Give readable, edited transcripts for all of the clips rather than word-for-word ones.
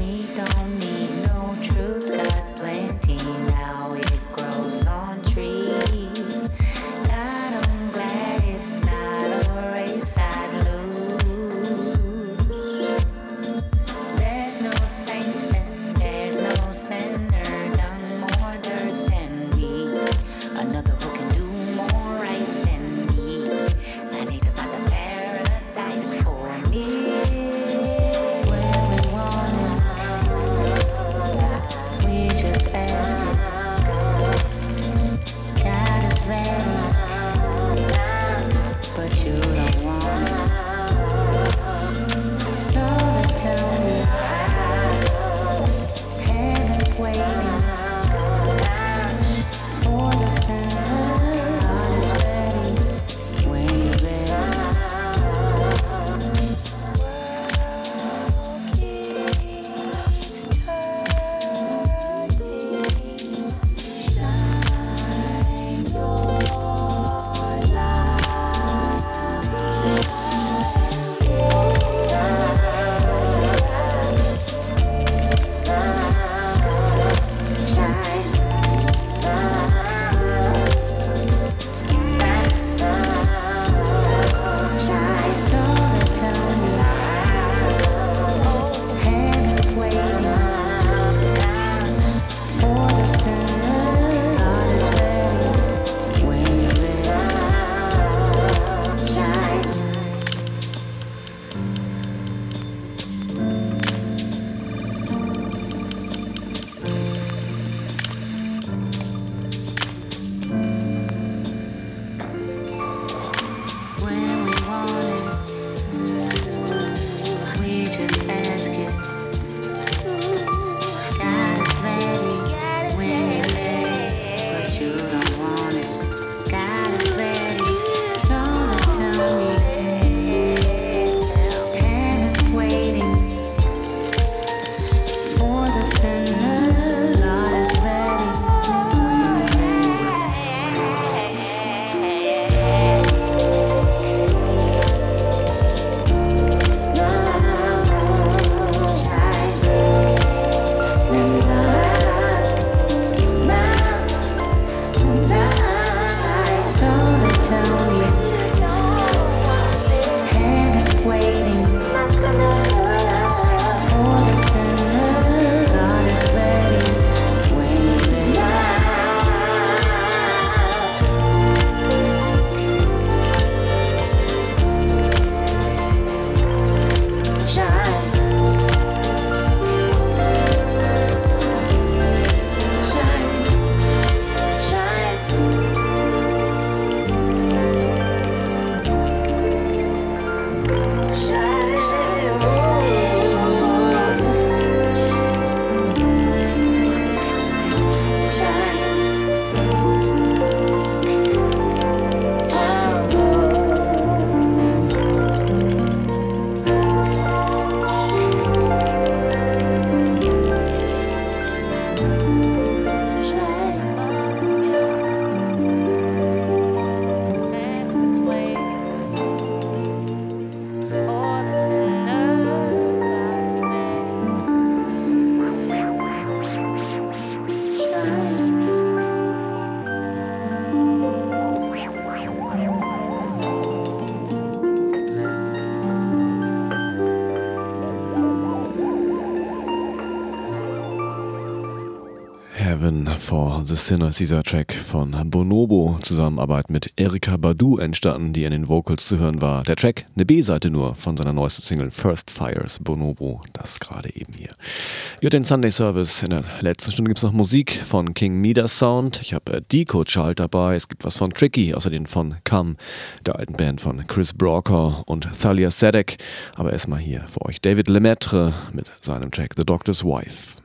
Heaven for the Sinners, dieser Track von Bonobo, Zusammenarbeit mit Erykah Badu entstanden, die in den Vocals zu hören war. Der Track, eine B-Seite nur von seiner neuesten Single First Fires, Bonobo, das gerade eben hier. Ihr hört den Sunday Service, in der letzten Stunde gibt es noch Musik von King Midas Sound, ich habe Decode Child dabei, es gibt was von Tricky, außerdem von Come, der alten Band von Chris Brocker und Thalia Zedek, aber erstmal hier für euch David Lemaitre mit seinem Track The Doctor's Wife.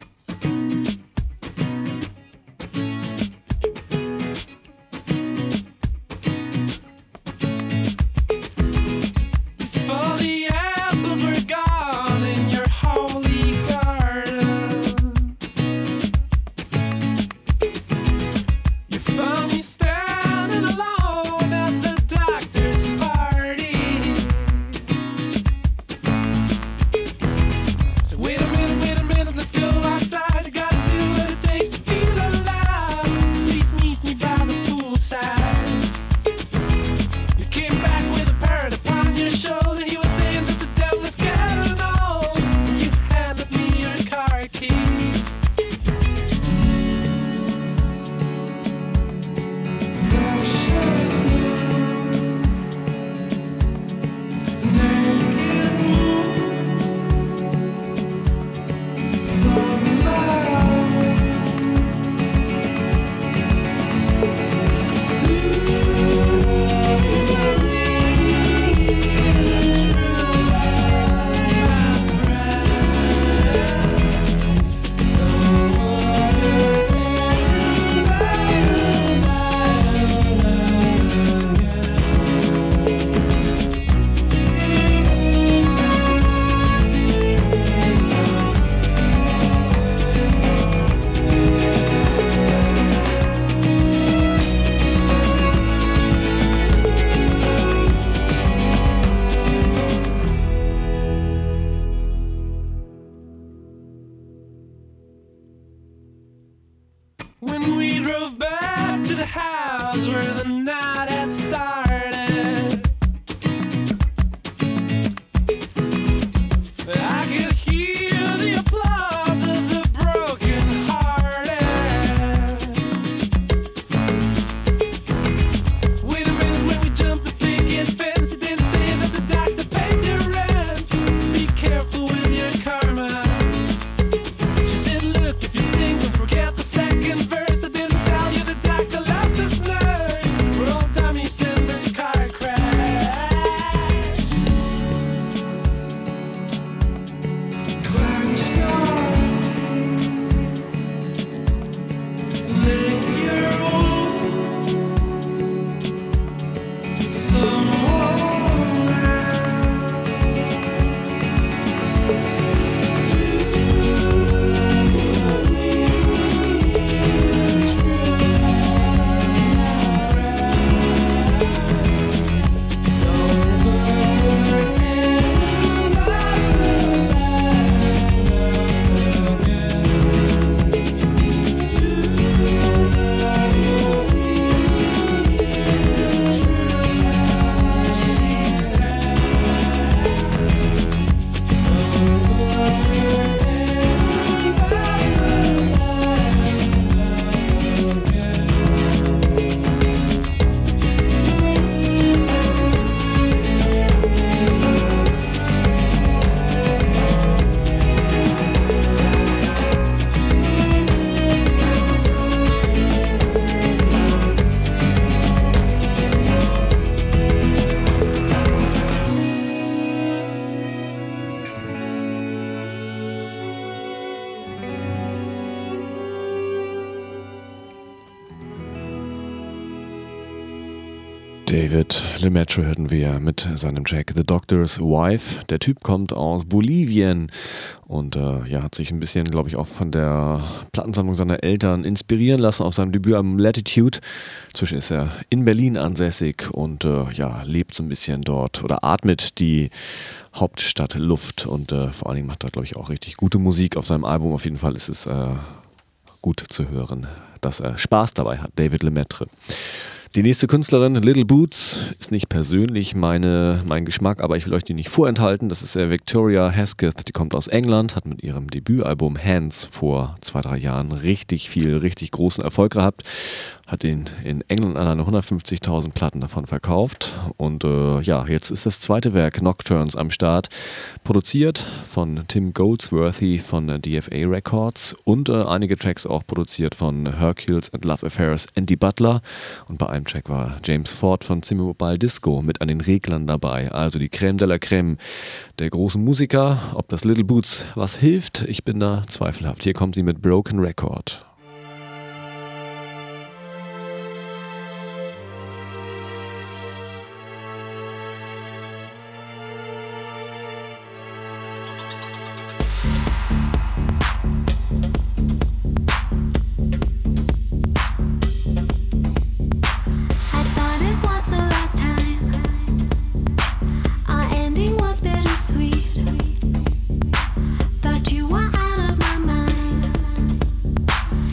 Wait a minute, the house where the night had started. I could hear the applause of the broken-hearted. Wait a minute, when we jumped the picket fence, it didn't say that the doctor pays your rent. Be careful with your karma. She said, look, if you sing, don't forget the second verse. I didn't tell you the doctor loves his nurse. We're all dummies in this car crash. Clench your teeth, lick your wounds. Someone David Lemaitre hörten wir mit seinem Track The Doctor's Wife. Der Typ kommt aus Bolivien und hat sich ein bisschen, glaube ich, auch von der Plattensammlung seiner Eltern inspirieren lassen auf seinem Debütalbum Latitude. Inzwischen ist er in Berlin ansässig und lebt so ein bisschen dort oder atmet die Hauptstadtluft und vor allen Dingen macht er, glaube ich, auch richtig gute Musik auf seinem Album. Auf jeden Fall ist es gut zu hören, dass er Spaß dabei hat, David Lemaitre. Die nächste Künstlerin, Little Boots, ist nicht persönlich mein Geschmack, aber ich will euch die nicht vorenthalten. Das ist Victoria Hesketh, die kommt aus England, hat mit ihrem Debütalbum Hands vor 2-3 Jahren richtig großen Erfolg gehabt. Hat in England alleine 150.000 Platten davon verkauft und jetzt ist das zweite Werk Nocturnes am Start, produziert von Tim Goldsworthy von DFA Records und einige Tracks auch produziert von Hercules and Love Affairs Andy Butler und bei einem Track war James Ford von Mobile Disco mit an den Reglern dabei, also die Crème de la Crème der großen Musiker. Ob das Little Boots was hilft, ich bin da zweifelhaft. Hier kommt sie mit Broken Record. Thought you were out of my mind.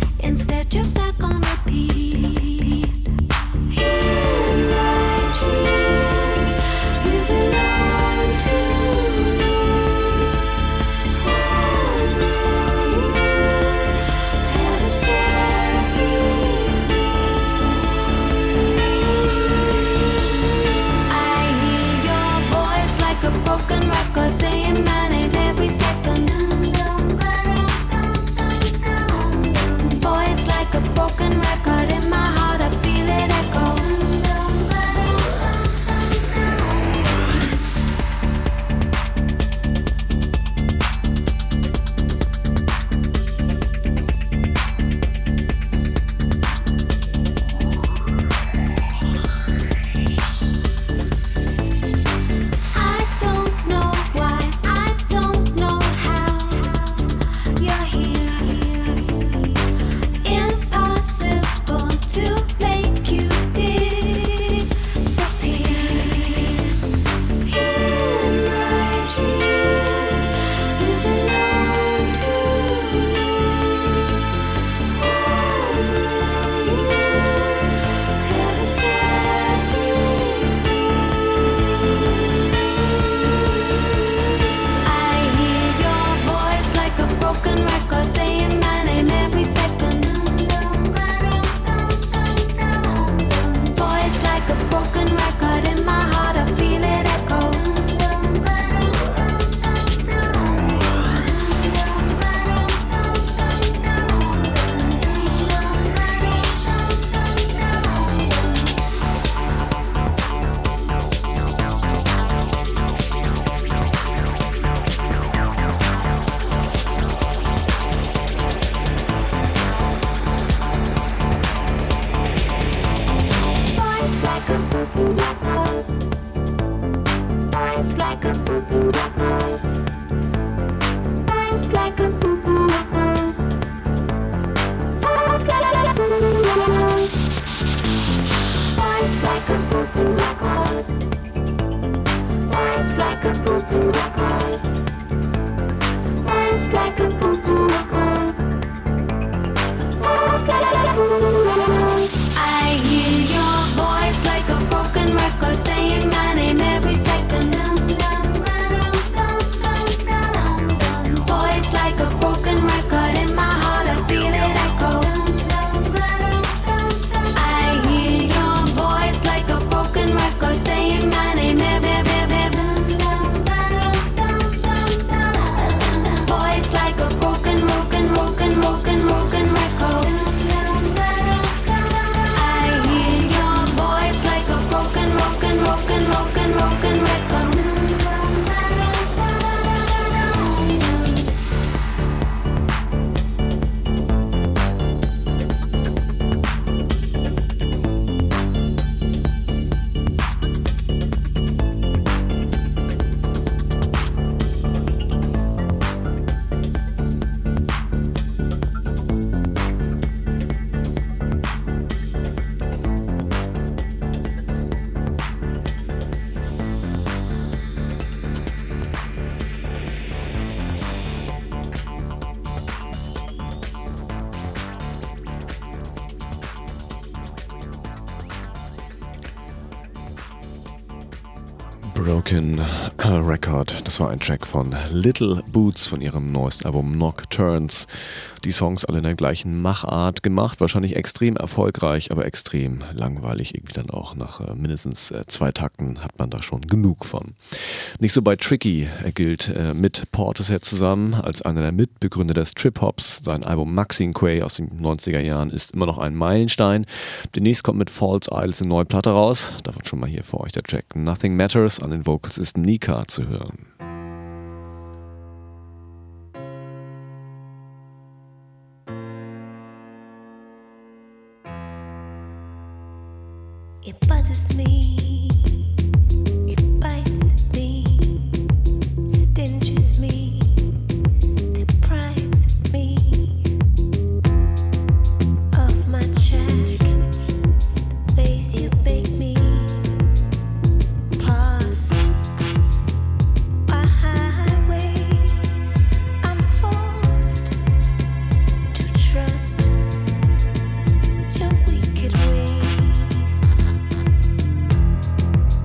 Broken Record, das war ein Track von Little Boots von ihrem neuesten Album Nocturnes. Die Songs alle in der gleichen Machart gemacht, wahrscheinlich extrem erfolgreich, aber extrem langweilig irgendwie dann auch. Nach mindestens 2 Takten hat man da schon genug von. Nicht so bei Tricky. Er gilt mit Portishead zusammen als einer der Mitbegründer des Trip-Hops. Sein Album Maxinquay aus den 90er Jahren ist immer noch ein Meilenstein. Demnächst kommt mit False Idols eine neue Platte raus. Davon schon mal hier für euch der Track Nothing Matters. An den Vocals ist Nika zu hören. It bothers me, it bites me, stinges me, deprives me of my check. The ways you make me pass highways, I'm forced to trust your wicked ways.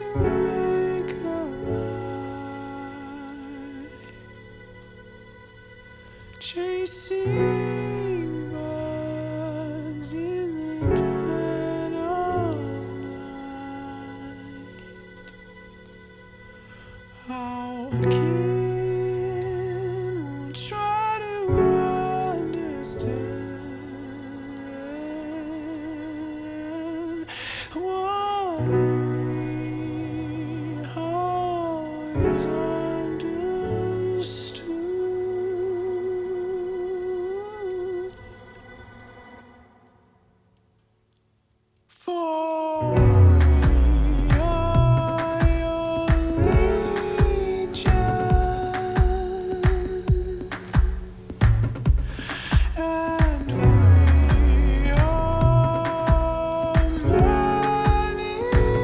to make a light, chasing birds in the dead of night. Our kin will try to understand what we always understood. For we are your legion, and we are many.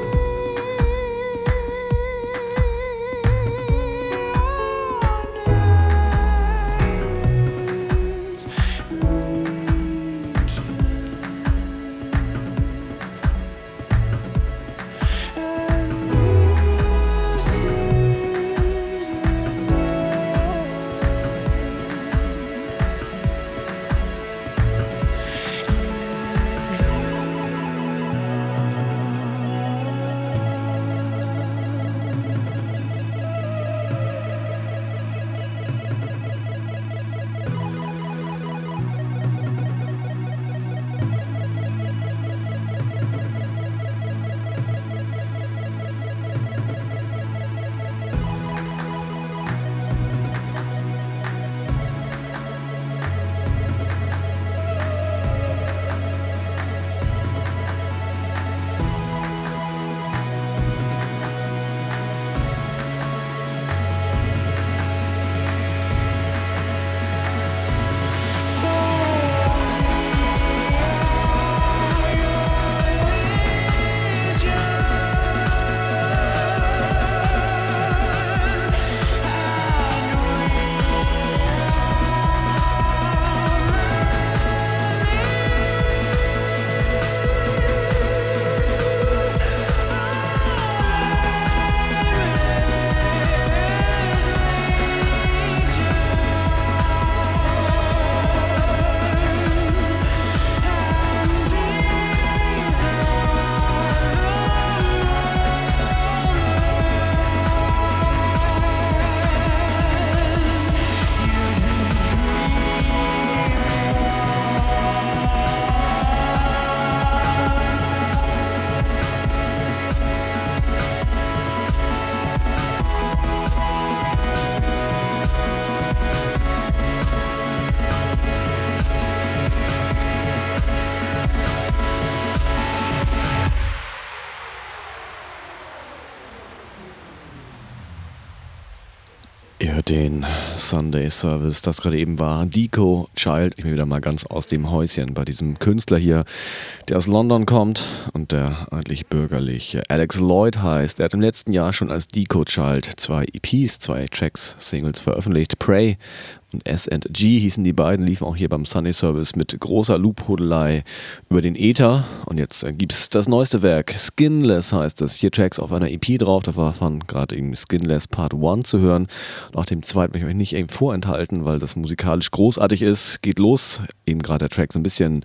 Ihr hört den Sunday Service, das gerade eben war Deco Child. Ich bin wieder mal ganz aus dem Häuschen bei diesem Künstler hier, der aus London kommt und der eigentlich bürgerlich Alex Lloyd heißt. Er hat im letzten Jahr schon als Deco Child 2 EPs, 2 Tracks, Singles veröffentlicht. Prey und S&G hießen die beiden, liefen auch hier beim Sunday Service mit großer Loop-Hodelei über den Äther. Und jetzt gibt's das neueste Werk, Skinless heißt es. 4 Tracks auf einer EP drauf, da war von gerade eben Skinless Part 1 zu hören. Und auch dem zweiten möchte ich euch nicht eben vorenthalten, weil das musikalisch großartig ist. Geht los, eben gerade der Track so ein bisschen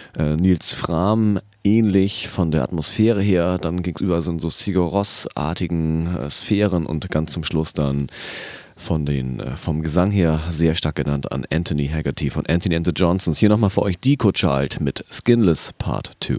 Nils Frahm ähnlich von der Atmosphäre her. Dann ging es über so Sigur Rós-artigen Sphären und ganz zum Schluss dann vom Gesang her sehr stark genannt an Anthony Haggerty von Anthony and the Johnsons. Hier nochmal für euch Deco Child mit Skinless Part 2.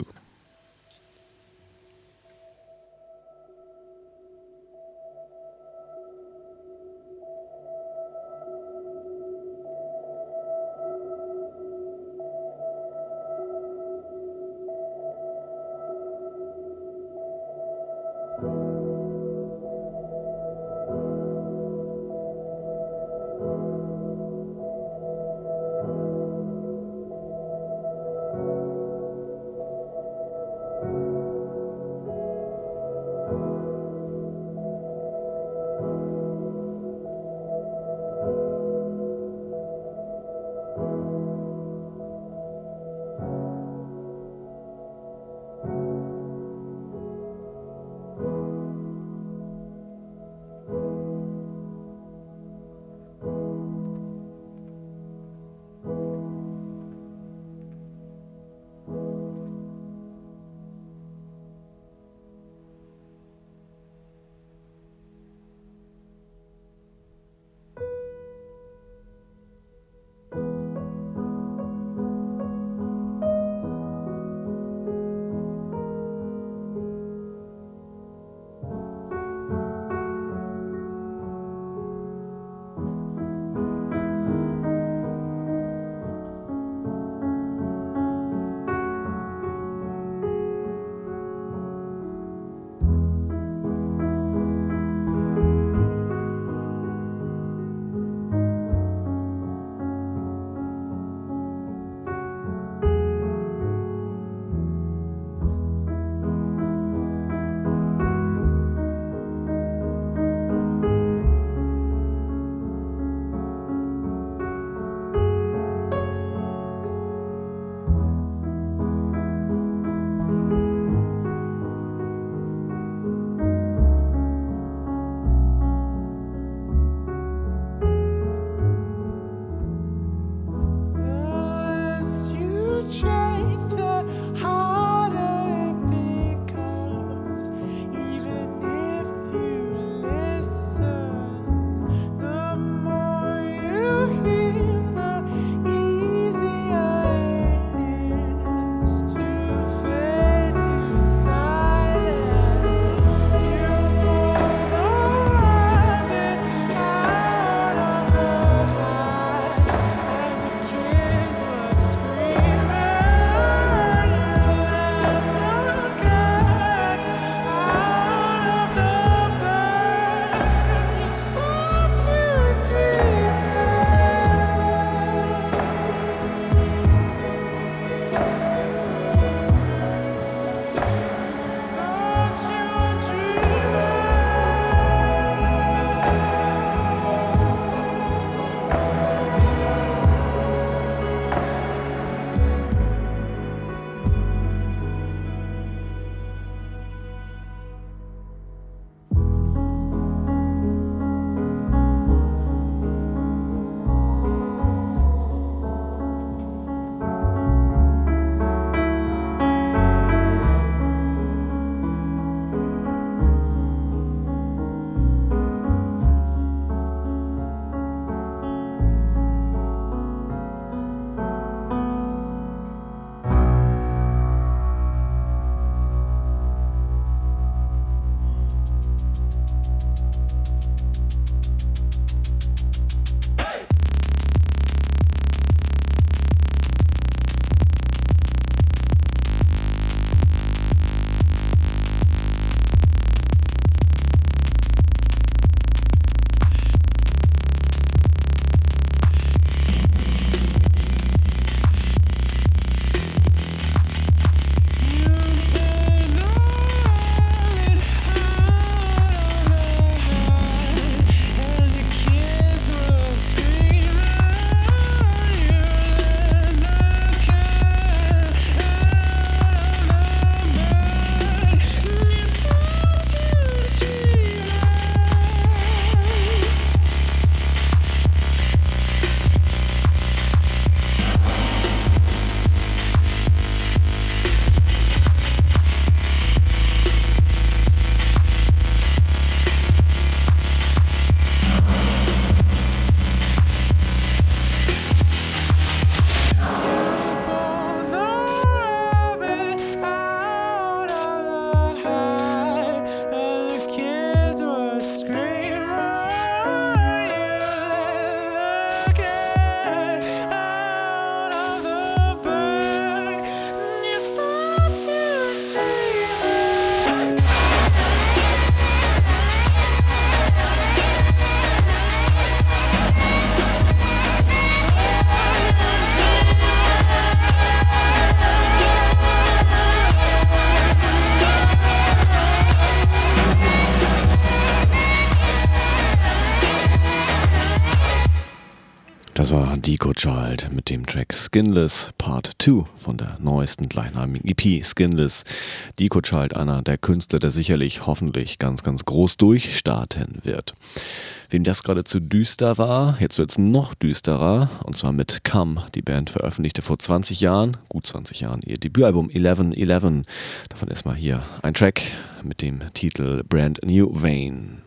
Das war Deco Child mit dem Track Skinless Part 2 von der neuesten gleichnamigen EP Skinless. Deco Child, einer der Künstler, der sicherlich hoffentlich ganz, ganz groß durchstarten wird. Wem das gerade zu düster war, jetzt wird es noch düsterer, und zwar mit Come. Die Band veröffentlichte vor 20 Jahren, gut 20 Jahren, ihr Debütalbum 1111. Davon ist mal hier ein Track mit dem Titel Brand New Vein.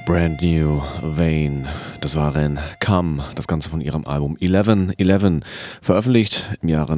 Brand New Vein, das waren Come, das Ganze von ihrem Album 1111, veröffentlicht im Jahre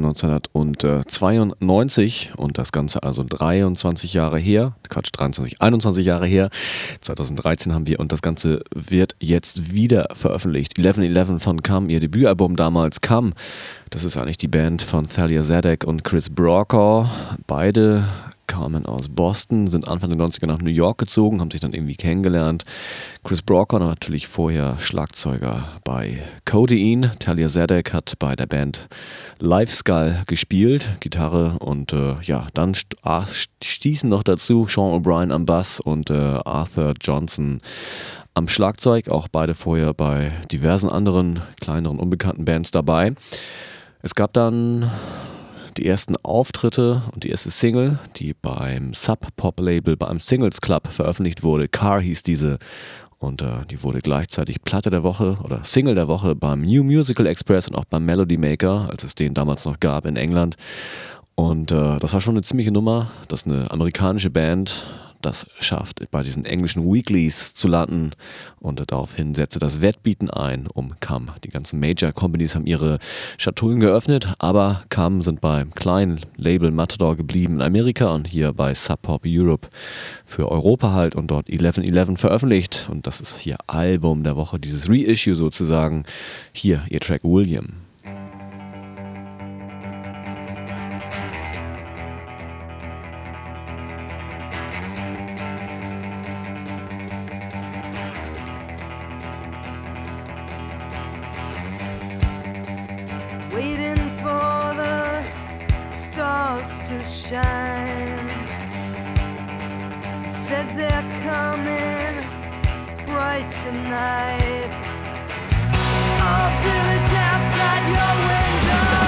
1992 und das Ganze also 21 Jahre her, 21 Jahre her, 2013 haben wir und das Ganze wird jetzt wieder veröffentlicht. 1111 von Come, ihr Debütalbum damals Come, das ist eigentlich die Band von Thalia Zedek und Chris Brokaw, beide kamen aus Boston, sind Anfang der 90er nach New York gezogen, haben sich dann irgendwie kennengelernt. Chris Brokaw natürlich vorher Schlagzeuger bei Codeine. Thalia Zedek hat bei der Band Lifeskull gespielt, Gitarre und dann stießen noch dazu Sean O'Brien am Bass und Arthur Johnson am Schlagzeug, auch beide vorher bei diversen anderen kleineren unbekannten Bands dabei. Es gab dann die ersten Auftritte und die erste Single, die beim Sub-Pop-Label beim Singles Club veröffentlicht wurde. Car hieß diese und die wurde gleichzeitig Platte der Woche oder Single der Woche beim New Musical Express und auch beim Melody Maker, als es den damals noch gab in England. Und das war schon eine ziemliche Nummer, dass eine amerikanische Band das schafft, bei diesen englischen Weeklies zu landen und daraufhin setzte das Wettbieten ein um Come. Die ganzen Major Companies haben ihre Schatullen geöffnet, aber Come sind beim kleinen Label Matador geblieben in Amerika und hier bei Sub Pop Europe für Europa halt und dort 1111 veröffentlicht und das ist hier Album der Woche, dieses Reissue sozusagen. Hier ihr Track William. Waiting for the stars to shine. Said they're coming bright tonight. Oh, village outside your window.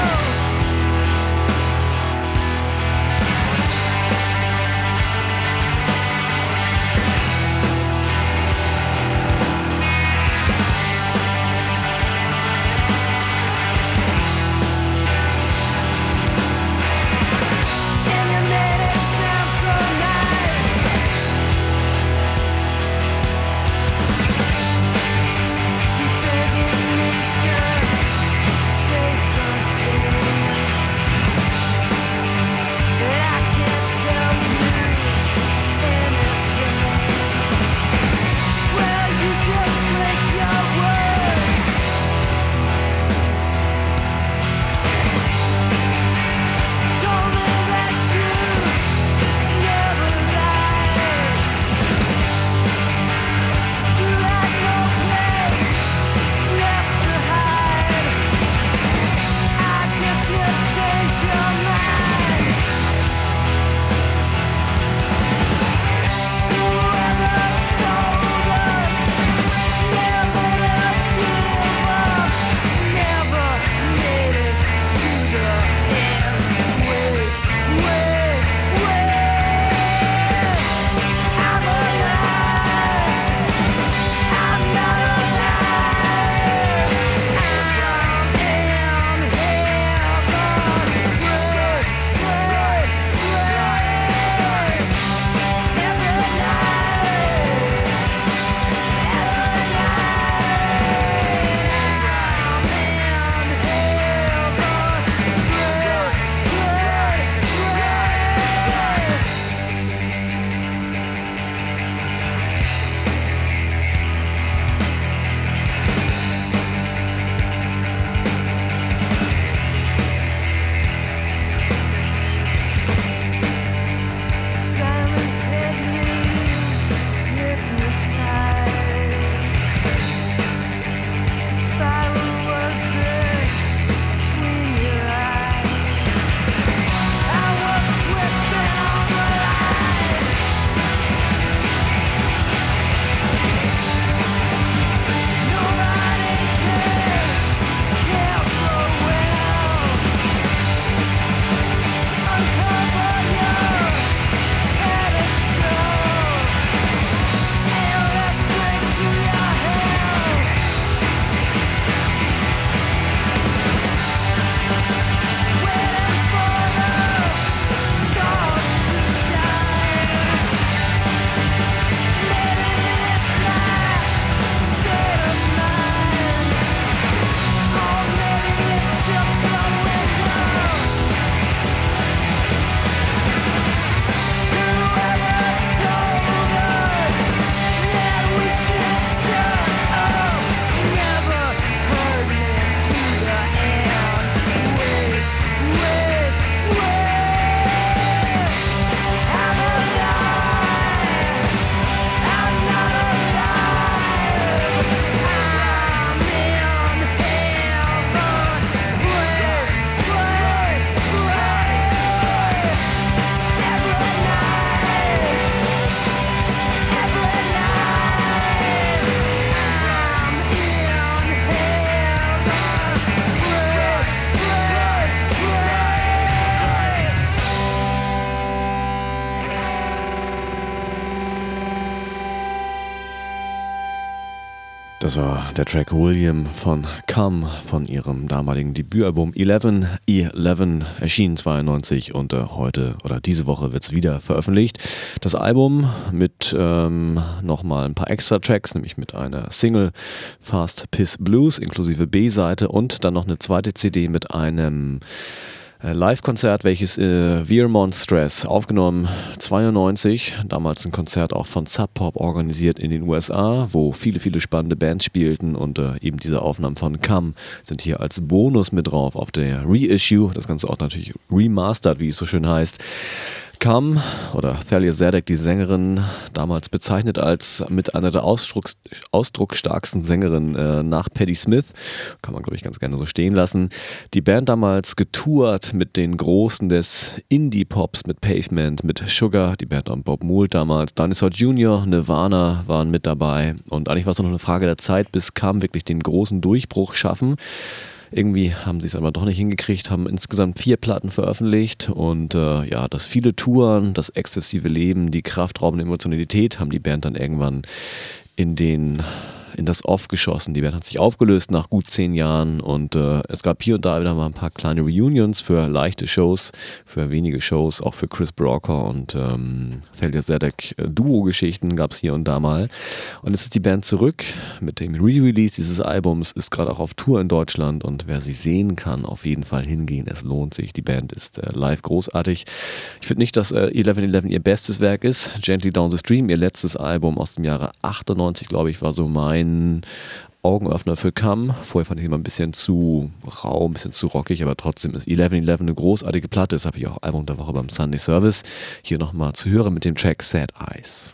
Das war der Track William von Come von ihrem damaligen Debütalbum 11 erschien 92 und heute oder diese Woche wird es wieder veröffentlicht. Das Album mit nochmal ein paar extra Tracks, nämlich mit einer Single Fast Piss Blues inklusive B-Seite und dann noch eine zweite CD mit einem Live-Konzert, welches Vermont Stress aufgenommen 92, damals ein Konzert auch von Sub Pop organisiert in den USA, wo viele, viele spannende Bands spielten und eben diese Aufnahmen von Come sind hier als Bonus mit drauf auf der Reissue, das Ganze auch natürlich remastered, wie es so schön heißt. Come oder Thalia Zedek, die Sängerin, damals bezeichnet als mit einer der ausdrucksstarksten Sängerinnen nach Patti Smith, kann man glaube ich ganz gerne so stehen lassen. Die Band damals getourt mit den Großen des Indie-Pops, mit Pavement, mit Sugar, die Band an Bob Mould damals, Dinosaur Jr., Nirvana waren mit dabei und eigentlich war es nur eine Frage der Zeit, bis Come wirklich den großen Durchbruch schaffen. Irgendwie haben sie es aber doch nicht hingekriegt, haben insgesamt 4 Platten veröffentlicht und ja, das viele Touren, das exzessive Leben, die kraftraubende Emotionalität haben die Band dann irgendwann in das Off geschossen. Die Band hat sich aufgelöst nach gut 10 Jahren und es gab hier und da wieder mal ein paar kleine Reunions für leichte Shows, für wenige Shows, auch für Chris Brocker und Thalia Zedek Duo-Geschichten gab es hier und da mal. Und jetzt ist die Band zurück mit dem Re-Release dieses Albums, ist gerade auch auf Tour in Deutschland und wer sie sehen kann, auf jeden Fall hingehen. Es lohnt sich. Die Band ist live großartig. Ich finde nicht, dass 11 ihr bestes Werk ist. Gently Down the Stream, ihr letztes Album aus dem Jahre 98, glaube ich, war so mein Augenöffner für Come. Vorher fand ich immer ein bisschen zu rau, ein bisschen zu rockig, aber trotzdem ist 11 eine großartige Platte. Das habe ich auch Album der Woche beim Sunday Service. Hier nochmal zu hören mit dem Track Sad Eyes.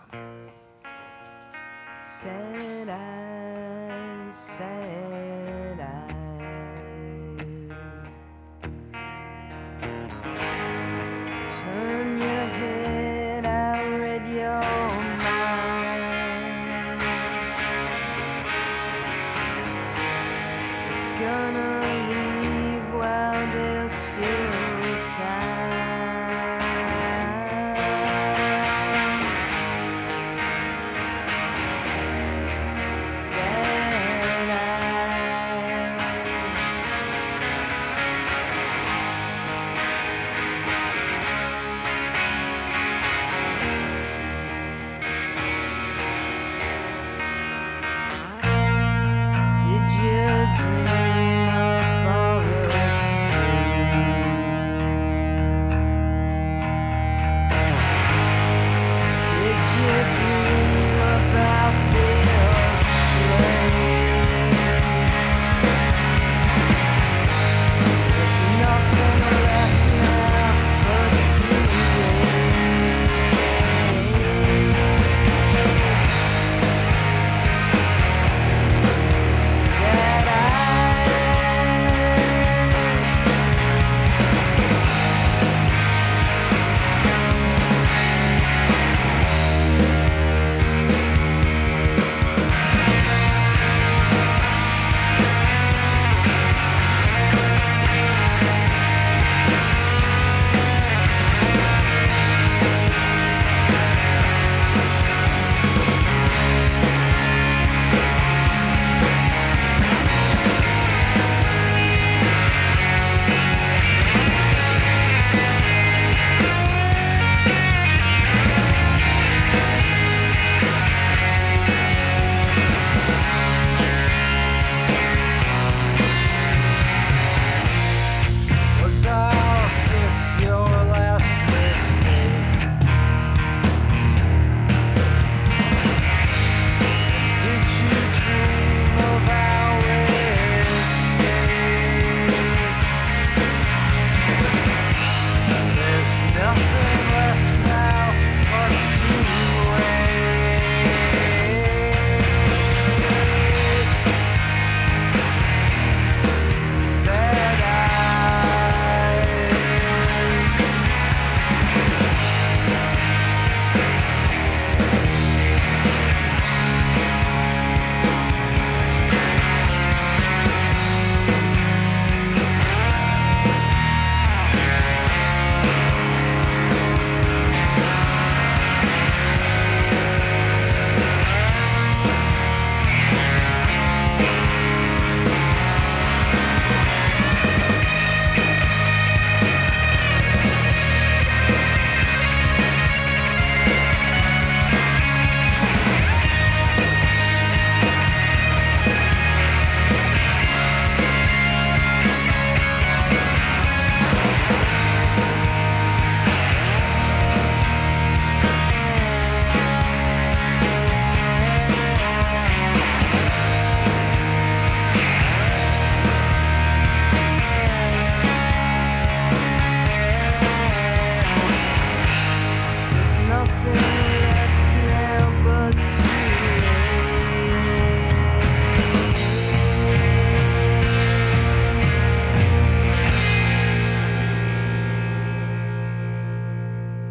Sad eyes, sad eyes. Turn your head, I read your mind. We're gonna leave while there's still time. Sad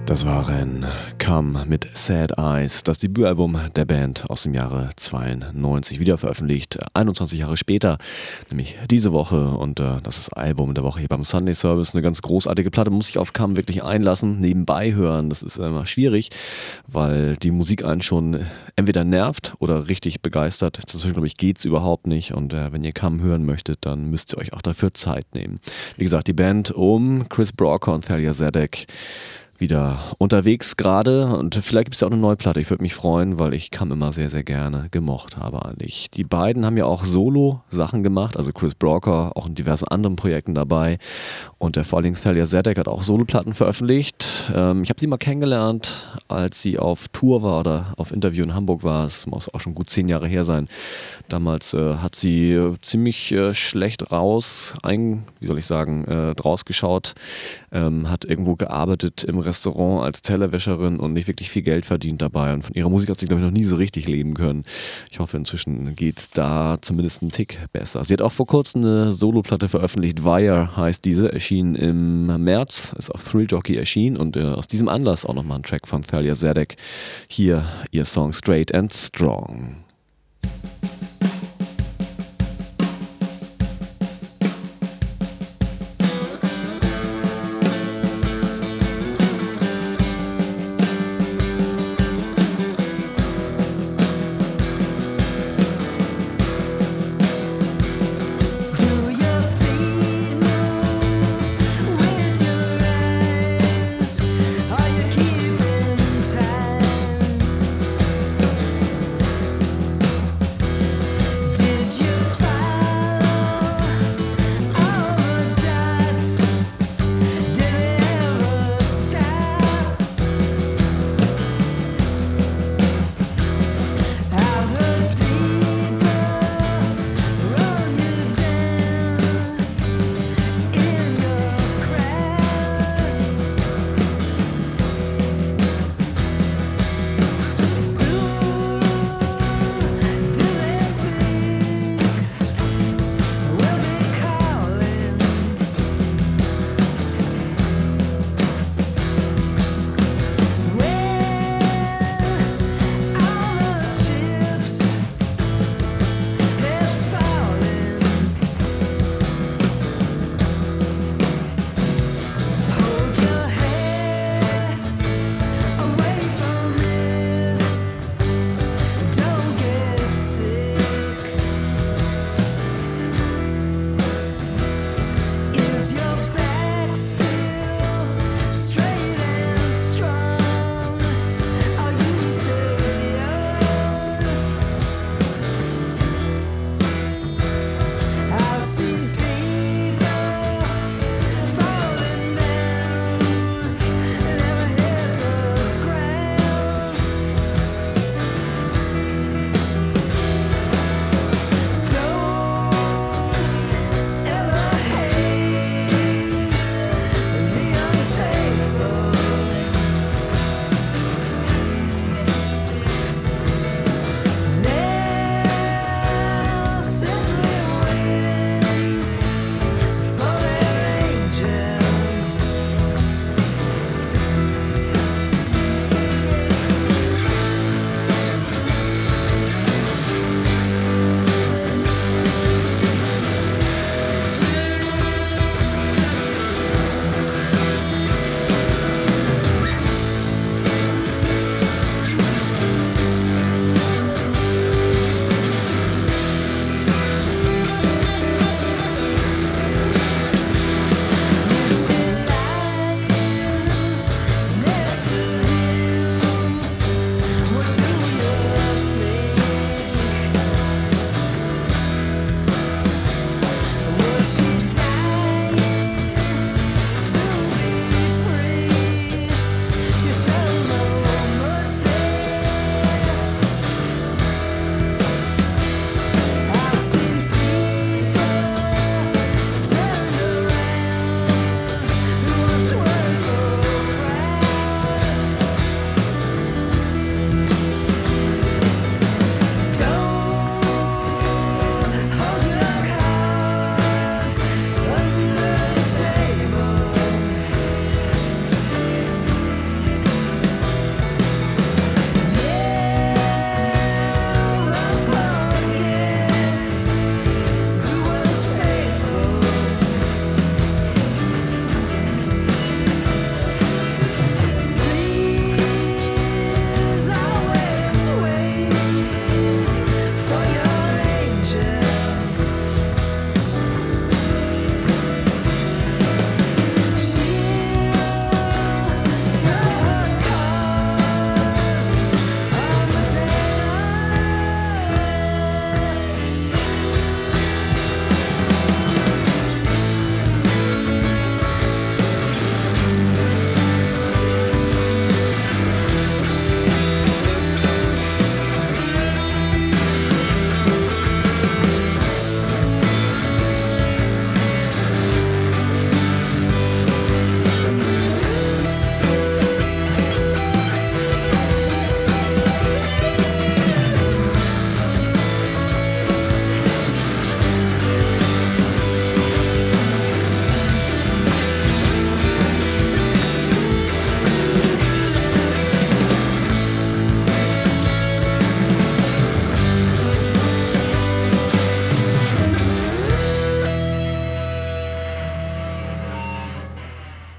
Das waren Come mit Sad Eyes, das Debütalbum der Band aus dem Jahre 92, wieder veröffentlicht, 21 Jahre später, nämlich diese Woche. Und das ist Album der Woche hier beim Sunday Service. Eine ganz großartige Platte, muss ich auf Come wirklich einlassen, nebenbei hören. Das ist immer schwierig, weil die Musik einen schon entweder nervt oder richtig begeistert. Inzwischen, glaube ich, geht es überhaupt nicht. Und wenn ihr Come hören möchtet, dann müsst ihr euch auch dafür Zeit nehmen. Wie gesagt, die Band um Chris Brocker und Thalia Zedek wieder unterwegs gerade, und vielleicht gibt es ja auch eine neue Platte. Ich würde mich freuen, weil ich Come immer sehr, sehr gerne gemocht habe eigentlich. Die beiden haben ja auch Solo-Sachen gemacht, also Chris Brocker auch in diversen anderen Projekten dabei, und vor allem Thalia Zedek hat auch Soloplatten veröffentlicht. Ich habe sie mal kennengelernt, als sie auf Tour war oder auf Interview in Hamburg war. Es muss auch schon gut 10 Jahre her sein. Damals hat sie ziemlich schlecht draus geschaut, hat irgendwo gearbeitet im Restaurant als Tellerwäscherin und nicht wirklich viel Geld verdient dabei. Und von ihrer Musik hat sie, glaube ich, noch nie so richtig leben können. Ich hoffe, inzwischen geht es da zumindest einen Tick besser. Sie hat auch vor kurzem eine Soloplatte veröffentlicht. Wire heißt diese, erschien im März, ist auf Thrill Jockey erschienen, und aus diesem Anlass auch nochmal ein Track von Thalia Zedek. Hier ihr Song Straight and Strong. Keeping time.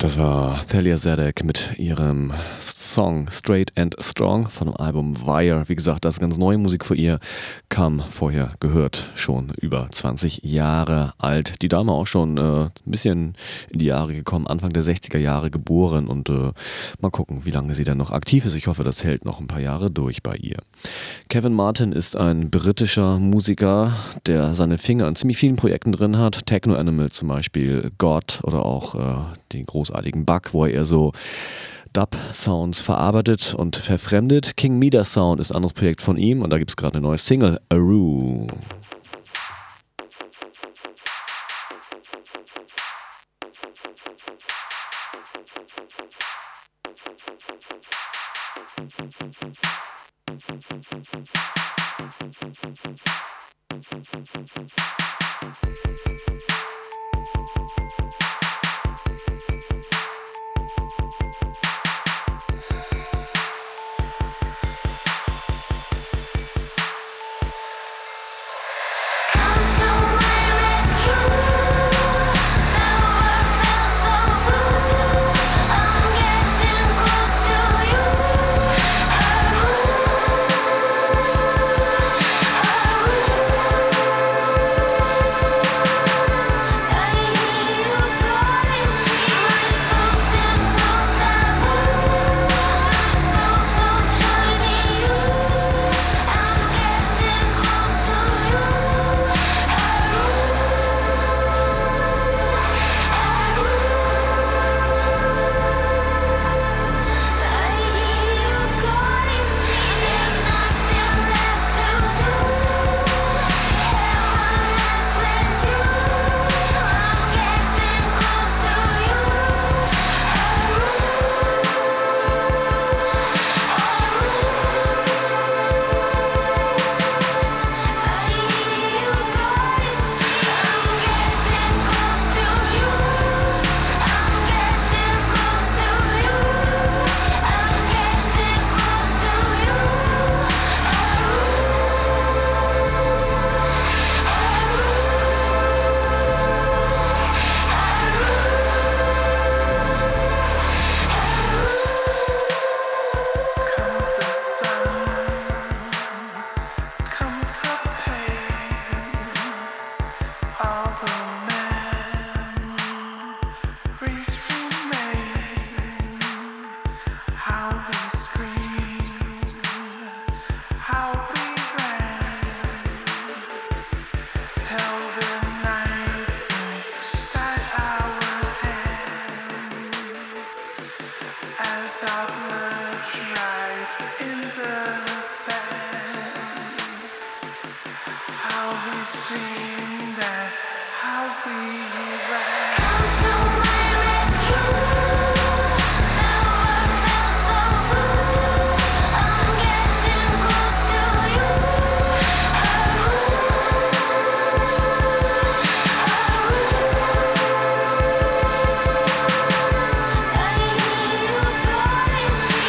Das war Thalia Zedek mit ihrem Song Straight and Strong von dem Album Wire. Wie gesagt, das ist ganz neue Musik von ihr, kam vorher gehört, schon über 20 Jahre alt. Die Dame auch schon ein bisschen in die Jahre gekommen, Anfang der 60er Jahre geboren und mal gucken, wie lange sie dann noch aktiv ist. Ich hoffe, das hält noch ein paar Jahre durch bei ihr. Kevin Martin ist ein britischer Musiker, der seine Finger an ziemlich vielen Projekten drin hat. Techno Animal zum Beispiel, God oder auch den großartigen Bug, wo er so Dub-Sounds verarbeitet und verfremdet. King Midas Sound ist ein anderes Projekt von ihm und da gibt es gerade eine neue Single, Aru. Come to my rescue. Never felt so blue. I'm getting close to you. I hear you calling me. My soul seems so taboo. My soul so joining you. I'm getting close to you. I hear you calling me. There's nothing left to do. Heaven has met you. I'm getting close to you. I hear you calling me. I'm getting close to you. I'm getting close to you. I'm getting close to you. Come the sun, come the pain, all the memories remain. How we screamed, how we ran, held the night inside our hands. As our blood dried in the sand, how we screamed and how we ran. Come to my rescue. Never felt so blue. I'm getting close to you. I hear you calling me.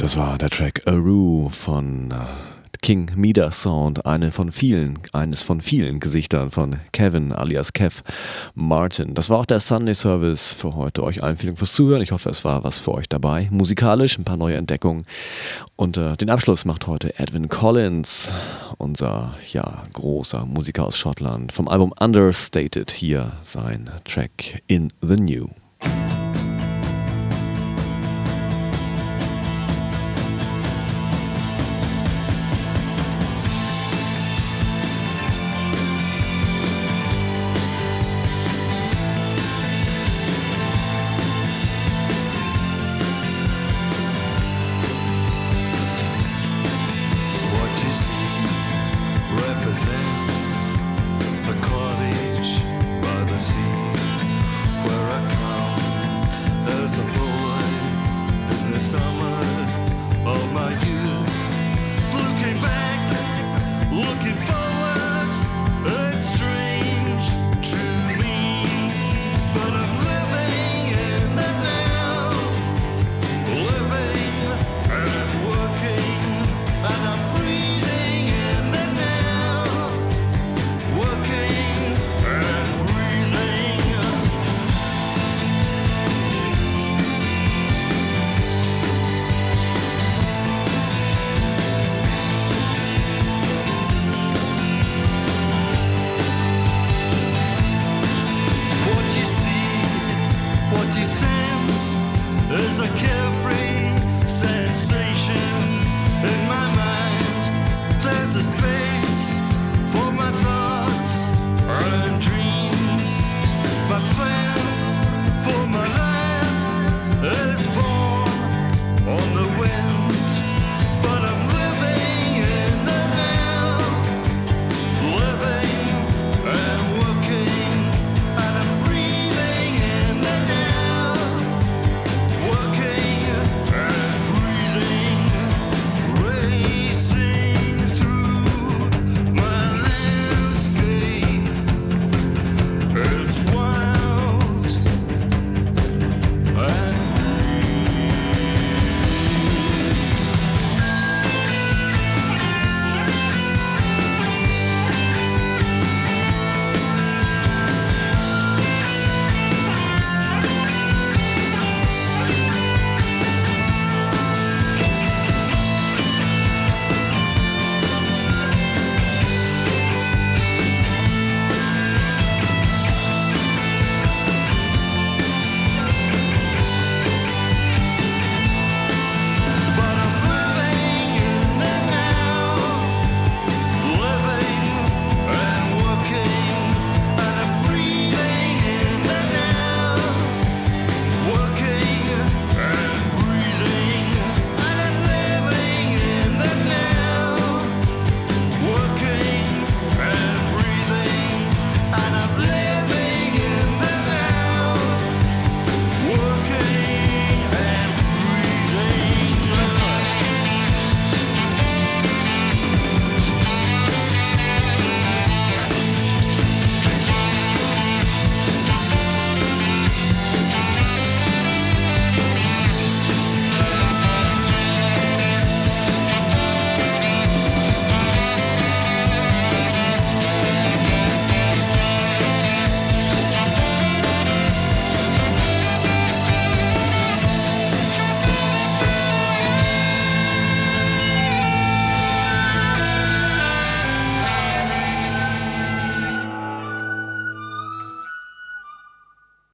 Das war der Track Aru von King Mida Sound, eines von vielen Gesichtern von Kevin alias Kev Martin. Das war auch der Sunday Service für heute. Euch allen vielen Dank fürs Zuhören. Ich hoffe, es war was für euch dabei. Musikalisch ein paar neue Entdeckungen. Und den Abschluss macht heute Edwyn Collins, unser großer Musiker aus Schottland. Vom Album Understated hier sein Track In the New.